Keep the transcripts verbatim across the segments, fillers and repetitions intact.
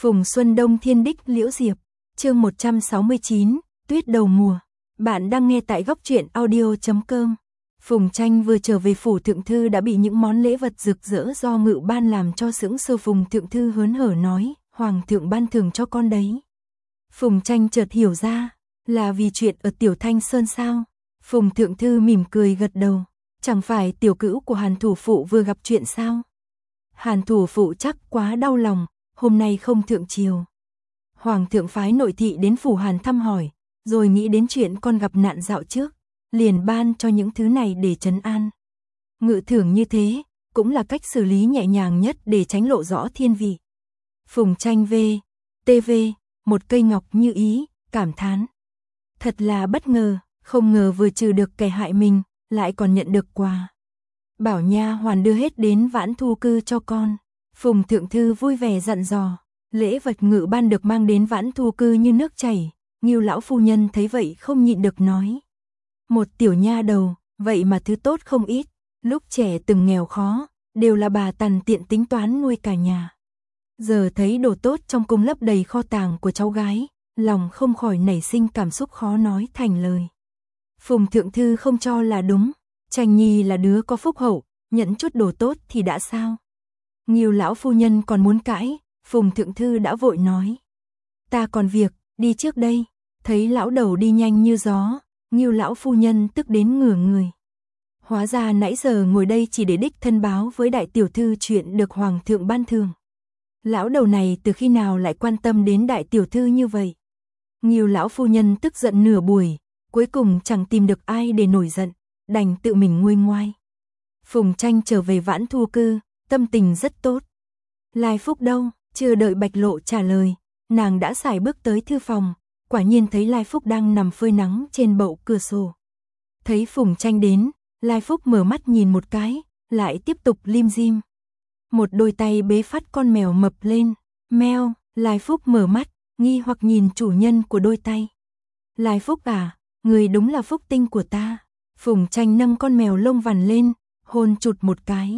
Phùng Xuân Đông Thiên Đích Liễu Diệp, chương một trăm sáu mươi chín, Tuyết đầu mùa. Bạn đang nghe tại góc truyện audio chấm com. Phùng Tranh vừa trở về phủ thượng thư đã bị những món lễ vật rực rỡ do ngự ban làm cho sững sờ. Phùng thượng thư hớn hở nói, Hoàng thượng ban thưởng cho con đấy. Phùng Tranh chợt hiểu ra, là vì chuyện ở Tiểu Thanh Sơn sao? Phùng thượng thư mỉm cười gật đầu, chẳng phải tiểu cữu của Hàn thủ phụ vừa gặp chuyện sao? Hàn thủ phụ chắc quá đau lòng, hôm nay không thượng triều. Hoàng thượng phái nội thị đến phủ Hàn thăm hỏi, rồi nghĩ đến chuyện con gặp nạn dạo trước, liền ban cho những thứ này để trấn an. Ngự thưởng như thế, cũng là cách xử lý nhẹ nhàng nhất để tránh lộ rõ thiên vị. Phùng Tranh về, tê vê, một cây ngọc như ý, cảm thán. Thật là bất ngờ, không ngờ vừa trừ được kẻ hại mình, lại còn nhận được quà. Bảo nha hoàn đưa hết đến Vãn Thu Cư cho con. Phùng thượng thư vui vẻ dặn dò, lễ vật ngự ban được mang đến Vãn Thu Cư như nước chảy. Ngưu lão phu nhân thấy vậy không nhịn được nói. Một tiểu nha đầu, vậy mà thứ tốt không ít, lúc trẻ từng nghèo khó, đều là bà tằn tiện tính toán nuôi cả nhà. Giờ thấy đồ tốt trong cung lấp đầy kho tàng của cháu gái, lòng không khỏi nảy sinh cảm xúc khó nói thành lời. Phùng thượng thư không cho là đúng, Tranh nhi là đứa có phúc hậu, nhận chút đồ tốt thì đã sao? Ngưu lão phu nhân còn muốn cãi, Phùng thượng thư đã vội nói. Ta còn việc, đi trước đây. Thấy lão đầu đi nhanh như gió, Ngưu lão phu nhân tức đến ngửa người. Hóa ra nãy giờ ngồi đây chỉ để đích thân báo với đại tiểu thư chuyện được hoàng thượng ban thưởng. Lão đầu này từ khi nào lại quan tâm đến đại tiểu thư như vậy? Ngưu lão phu nhân tức giận nửa buổi, cuối cùng chẳng tìm được ai để nổi giận, đành tự mình nguôi ngoai. Phùng Tranh trở về Vãn Thu Cư, tâm tình rất tốt. Lai Phúc đâu? Chưa đợi Bạch Lộ trả lời, nàng đã sải bước tới thư phòng. Quả nhiên thấy Lai Phúc đang nằm phơi nắng trên bậu cửa sổ. Thấy Phùng Tranh đến, Lai Phúc mở mắt nhìn một cái, lại tiếp tục lim dim. Một đôi tay bế phát con mèo mập lên, meo, Lai Phúc mở mắt, nghi hoặc nhìn chủ nhân của đôi tay. Lai Phúc à, người đúng là phúc tinh của ta. Phùng Tranh nâng con mèo lông vằn lên, hôn chụt một cái.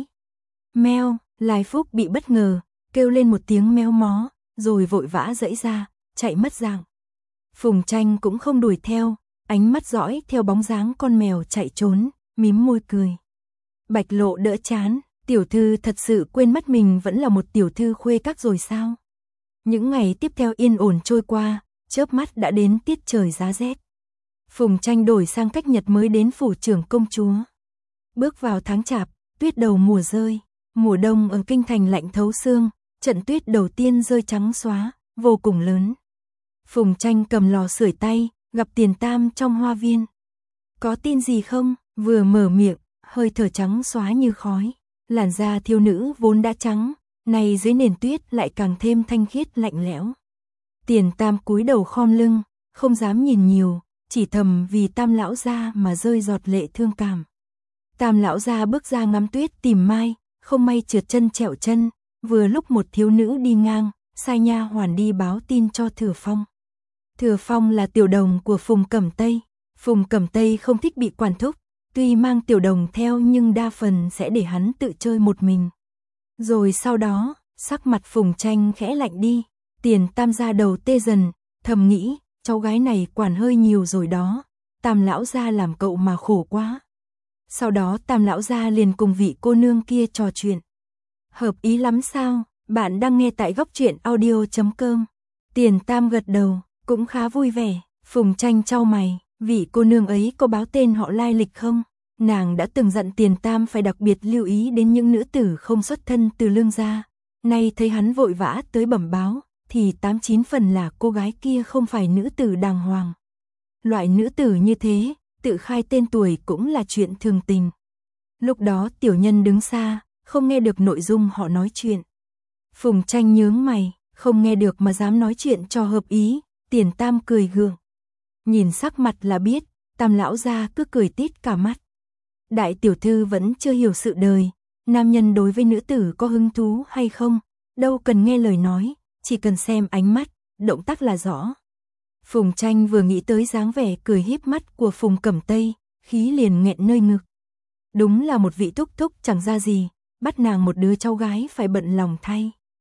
Meo, Lai Phúc bị bất ngờ, kêu lên một tiếng meo mó, rồi vội vã giãy ra, chạy mất dạng. Phùng Tranh cũng không đuổi theo, ánh mắt dõi theo bóng dáng con mèo chạy trốn, mím môi cười. Bạch Lộ đỡ chán, tiểu thư thật sự quên mất mình vẫn là một tiểu thư khuê các rồi sao? Những ngày tiếp theo yên ổn trôi qua, chớp mắt đã đến tiết trời giá rét. Phùng Tranh đổi sang cách nhật mới đến phủ trưởng công chúa. Bước vào tháng chạp, tuyết đầu mùa rơi, mùa đông ở kinh thành lạnh thấu xương, trận tuyết đầu tiên rơi trắng xóa, vô cùng lớn. Phùng Tranh cầm lò sưởi tay, gặp Tiền Tam trong hoa viên. Có tin gì không? Vừa mở miệng, hơi thở trắng xóa như khói. Làn da thiếu nữ vốn đã trắng, này dưới nền tuyết lại càng thêm thanh khiết lạnh lẽo. Tiền Tam cúi đầu khom lưng, không dám nhìn nhiều, chỉ thầm vì Tam lão gia mà rơi giọt lệ thương cảm. Tam lão gia bước ra ngắm tuyết tìm mai, không may trượt chân trẹo chân, vừa lúc một thiếu nữ đi ngang, sai nha hoàn đi báo tin cho Thừa Phong. Thừa Phong là tiểu đồng của Phùng Cẩm Tây. Phùng Cẩm Tây không thích bị quản thúc, tuy mang tiểu đồng theo nhưng đa phần sẽ để hắn tự chơi một mình. Rồi sau đó, sắc mặt Phùng Tranh khẽ lạnh đi, Tiền Tam gia đầu tê dần, thầm nghĩ, cháu gái này quản hơi nhiều rồi đó, Tam lão gia làm cậu mà khổ quá. Sau đó Tam lão gia liền cùng vị cô nương kia trò chuyện. Hợp ý lắm sao? Bạn đang nghe tại góc truyện audio chấm com. Tiền Tam gật đầu, cũng khá vui vẻ. Phùng Tranh chau mày, vị cô nương ấy có báo tên họ lai lịch không? Nàng đã từng dặn Tiền Tam phải đặc biệt lưu ý đến những nữ tử không xuất thân từ lương gia. Nay thấy hắn vội vã tới bẩm báo, thì tám chín phần là cô gái kia không phải nữ tử đàng hoàng. Loại nữ tử như thế, tự khai tên tuổi cũng là chuyện thường tình. Lúc đó tiểu nhân đứng xa, không nghe được nội dung họ nói chuyện. Phùng Tranh nhướng mày, không nghe được mà dám nói chuyện cho hợp ý. Tiền Tam cười gượng. Nhìn sắc mặt là biết, Tam lão gia cứ cười tít cả mắt. Đại tiểu thư vẫn chưa hiểu sự đời, nam nhân đối với nữ tử có hứng thú hay không, đâu cần nghe lời nói, chỉ cần xem ánh mắt, động tác là rõ. Phùng Tranh vừa nghĩ tới dáng vẻ cười híp mắt của Phùng Cẩm Tây, khí liền nghẹn nơi ngực. Đúng là một vị thúc thúc chẳng ra gì, bắt nàng một đứa cháu gái phải bận lòng thay.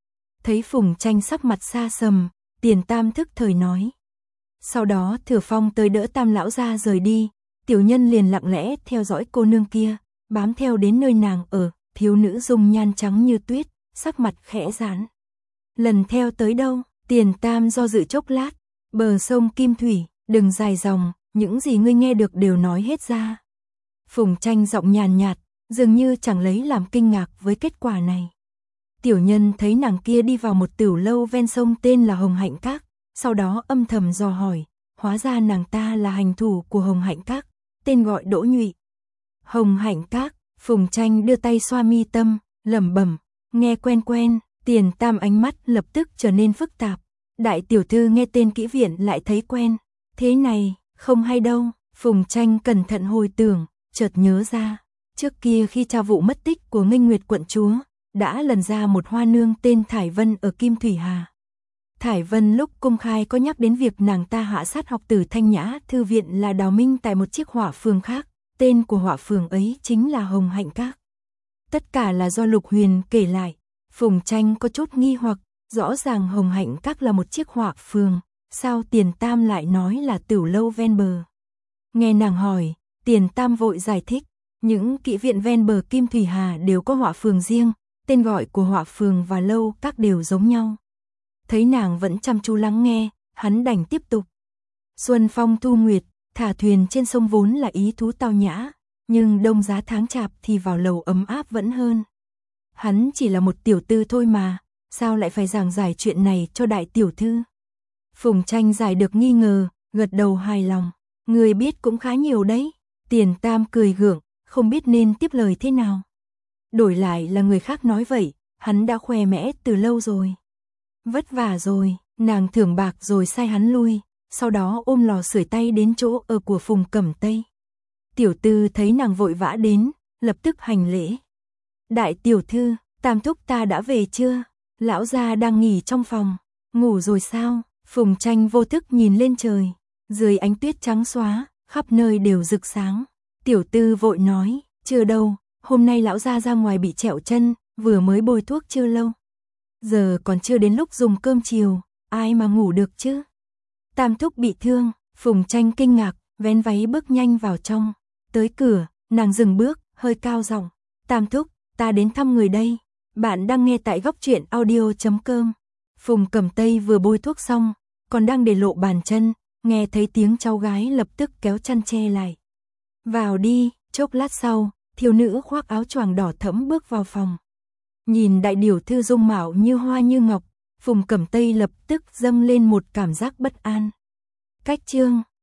Thấy Phùng Tranh sắc mặt xa sầm, Tiền Tam thức thời nói. Sau đó Thừa Phong tới đỡ Tam lão gia rời đi, tiểu nhân liền lặng lẽ theo dõi cô nương kia, bám theo đến nơi nàng ở, thiếu nữ dung nhan trắng như tuyết, sắc mặt khẽ giãn. Lần theo tới đâu? Tiền Tam do dự chốc lát, bờ sông Kim Thủy, đừng dài dòng, những gì ngươi nghe được đều nói hết ra. Phùng Tranh giọng nhàn nhạt, dường như chẳng lấy làm kinh ngạc với kết quả này. Tiểu nhân thấy nàng kia đi vào một tửu lâu ven sông tên là Hồng Hạnh Các, sau đó âm thầm dò hỏi, hóa ra nàng ta là hành thủ của Hồng Hạnh Các, tên gọi Đỗ Nhụy. Hồng Hạnh Các, Phùng Tranh đưa tay xoa mi tâm, lẩm bẩm, nghe quen quen. Tiền Tam ánh mắt lập tức trở nên phức tạp. Đại tiểu thư nghe tên kỹ viện lại thấy quen. Thế này, không hay đâu. Phùng Tranh cẩn thận hồi tưởng, chợt nhớ ra. Trước kia khi tra vụ mất tích của Nghênh Nguyệt quận chúa, đã lần ra một hoa nương tên Thải Vân ở Kim Thủy Hà. Thải Vân lúc công khai có nhắc đến việc nàng ta hạ sát học tử Thanh Nhã thư viện là Đào Minh tại một chiếc hỏa phường khác. Tên của hỏa phường ấy chính là Hồng Hạnh Các. Tất cả là do Lục Huyền kể lại. Phùng Tranh có chút nghi hoặc, rõ ràng Hồng Hạnh Các là một chiếc hỏa phường, sao Tiền Tam lại nói là tửu lâu ven bờ? Nghe nàng hỏi, Tiền Tam vội giải thích, những kỹ viện ven bờ Kim Thủy Hà đều có hỏa phường riêng, tên gọi của hỏa phường và lâu các đều giống nhau. Thấy nàng vẫn chăm chú lắng nghe, hắn đành tiếp tục. Xuân phong thu nguyệt, thả thuyền trên sông vốn là ý thú tao nhã, nhưng đông giá tháng chạp thì vào lầu ấm áp vẫn hơn. Hắn chỉ là một tiểu tư thôi mà, sao lại phải giảng giải chuyện này cho đại tiểu thư? Phùng Tranh giải được nghi ngờ, gật đầu hài lòng. Người biết cũng khá nhiều đấy. Tiền Tam cười gượng, không biết nên tiếp lời thế nào. Đổi lại là người khác nói vậy, hắn đã khoe mẽ từ lâu rồi. Vất vả rồi, nàng thưởng bạc rồi sai hắn lui, sau đó ôm lò sưởi tay đến chỗ ở của Phùng Cẩm Tây. Tiểu tư thấy nàng vội vã đến, lập tức hành lễ. Đại tiểu thư, Tam thúc ta đã về chưa? Lão gia đang nghỉ trong phòng. Ngủ rồi sao? Phùng Tranh vô thức nhìn lên trời. Dưới ánh tuyết trắng xóa, khắp nơi đều rực sáng. Tiểu tư vội nói, chưa đâu, hôm nay lão gia ra ngoài bị trẹo chân, vừa mới bôi thuốc chưa lâu. Giờ còn chưa đến lúc dùng cơm chiều, ai mà ngủ được chứ? Tam thúc bị thương, Phùng Tranh kinh ngạc, vén váy bước nhanh vào trong. Tới cửa, nàng dừng bước, hơi cao giọng, Tam thúc, ta đến thăm người đây. Bạn đang nghe tại góc truyện audio chấm com. Phùng Cẩm Tây vừa bôi thuốc xong, còn đang để lộ bàn chân, nghe thấy tiếng cháu gái lập tức kéo chăn che lại. Vào đi, chốc lát sau, thiếu nữ khoác áo choàng đỏ thẫm bước vào phòng. Nhìn đại điều thư dung mạo như hoa như ngọc, Phùng Cẩm Tây lập tức dâng lên một cảm giác bất an. Cách chương